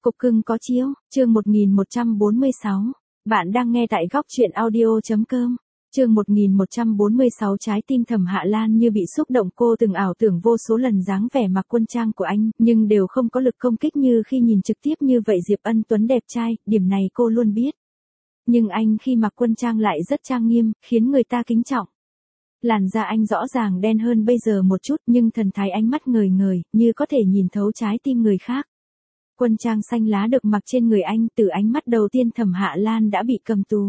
Cục cưng có chiếu, chương 1146. Bạn đang nghe tại góc truyện audio.com. Chương 1146 trái tim Thẩm Hạ Lan như bị xúc động, cô từng ảo tưởng vô số lần dáng vẻ mặc quân trang của anh, nhưng đều không có lực công kích như khi nhìn trực tiếp như vậy Diệp Ân Tuấn đẹp trai, điểm này cô luôn biết. Nhưng anh khi mặc quân trang lại rất trang nghiêm, khiến người ta kính trọng. Làn da anh rõ ràng đen hơn bây giờ một chút, nhưng thần thái ánh mắt ngời ngời, như có thể nhìn thấu trái tim người khác. Quân trang xanh lá được mặc trên người anh, từ ánh mắt đầu tiên Thẩm Hạ Lan đã bị cầm tù.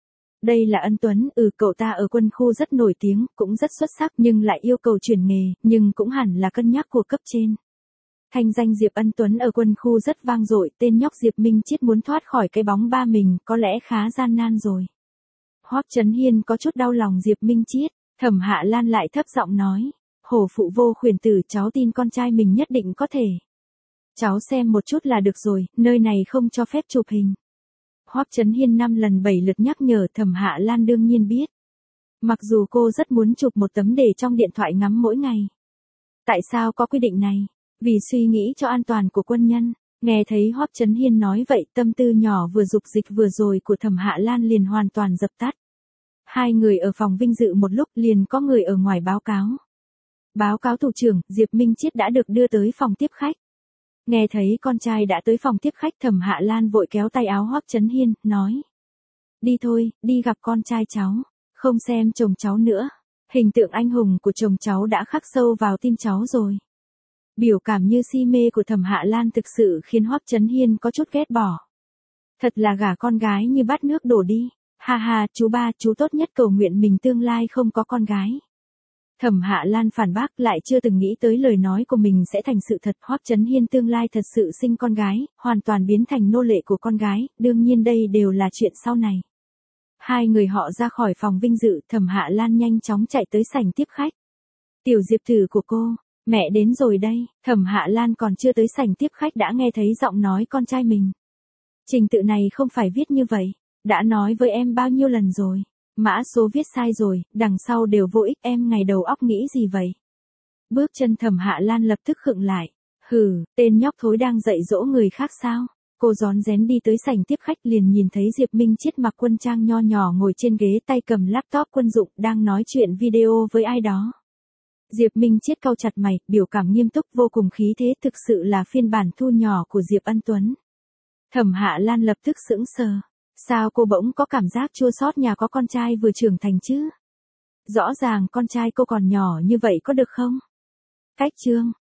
Đây là Ân Tuấn, cậu ta ở quân khu rất nổi tiếng, cũng rất xuất sắc nhưng lại yêu cầu chuyển nghề, nhưng cũng hẳn là cân nhắc của cấp trên. Thanh danh Diệp Ân Tuấn ở quân khu rất vang dội, tên nhóc Diệp Minh Chiết muốn thoát khỏi cái bóng ba mình, có lẽ khá gian nan rồi. Hoắc Chấn Hiên có chút đau lòng Diệp Minh Chiết, Thẩm Hạ Lan lại thấp giọng nói, hổ phụ vô khuyển tử, cháu tin con trai mình nhất định có thể. Cháu xem một chút là được rồi, nơi này không cho phép chụp hình. Hoắc Chấn Hiên 5 lần 7 lượt nhắc nhở, Thẩm Hạ Lan đương nhiên biết. Mặc dù cô rất muốn chụp một tấm để trong điện thoại ngắm mỗi ngày. Tại sao có quy định này? Vì suy nghĩ cho an toàn của quân nhân. Nghe thấy Hoắc Chấn Hiên nói vậy, tâm tư nhỏ vừa dục dịch vừa rồi của Thẩm Hạ Lan liền hoàn toàn dập tắt. Hai người ở phòng vinh dự một lúc, liền có người ở ngoài báo cáo. Báo cáo thủ trưởng, Diệp Minh Chiết đã được đưa tới phòng tiếp khách. Nghe thấy con trai đã tới phòng tiếp khách, Thẩm Hạ Lan vội kéo tay áo Hoắc Chấn Hiên, nói. Đi thôi, đi gặp con trai cháu, không xem chồng cháu nữa. Hình tượng anh hùng của chồng cháu đã khắc sâu vào tim cháu rồi. Biểu cảm như si mê của Thẩm Hạ Lan thực sự khiến Hoắc Chấn Hiên có chút ghét bỏ. Thật là gả con gái như bát nước đổ đi. Ha ha, chú ba, chú tốt nhất cầu nguyện mình tương lai không có con gái. Thẩm Hạ Lan phản bác, lại chưa từng nghĩ tới lời nói của mình sẽ thành sự thật. Hoắc Chấn Hiên tương lai thật sự sinh con gái, hoàn toàn biến thành nô lệ của con gái, đương nhiên đây đều là chuyện sau này. Hai người họ ra khỏi phòng vinh dự, Thẩm Hạ Lan nhanh chóng chạy tới sảnh tiếp khách. Tiểu Diệp tử của cô, mẹ đến rồi đây. Thẩm Hạ Lan còn chưa tới sảnh tiếp khách đã nghe thấy giọng nói con trai mình. Trình tự này không phải viết như vậy, đã nói với em bao nhiêu lần rồi. Mã số viết sai rồi, đằng sau đều vô ích, em ngày đầu óc nghĩ gì vậy? Bước chân Thẩm Hạ Lan lập tức khựng lại. Hừ, tên nhóc thối đang dạy dỗ người khác sao? Cô rón rén đi tới sảnh tiếp khách, liền nhìn thấy Diệp Minh Chiết mặc quân trang nho nhỏ ngồi trên ghế, tay cầm laptop quân dụng, đang nói chuyện video với ai đó. Diệp Minh Chiết cau chặt mày, biểu cảm nghiêm túc vô cùng khí thế, thực sự là phiên bản thu nhỏ của Diệp Ân Tuấn. Thẩm Hạ Lan lập tức sững sờ. Sao cô bỗng có cảm giác chua xót nhà có con trai vừa trưởng thành chứ? Rõ ràng con trai cô còn nhỏ như vậy có được không? Cách chương,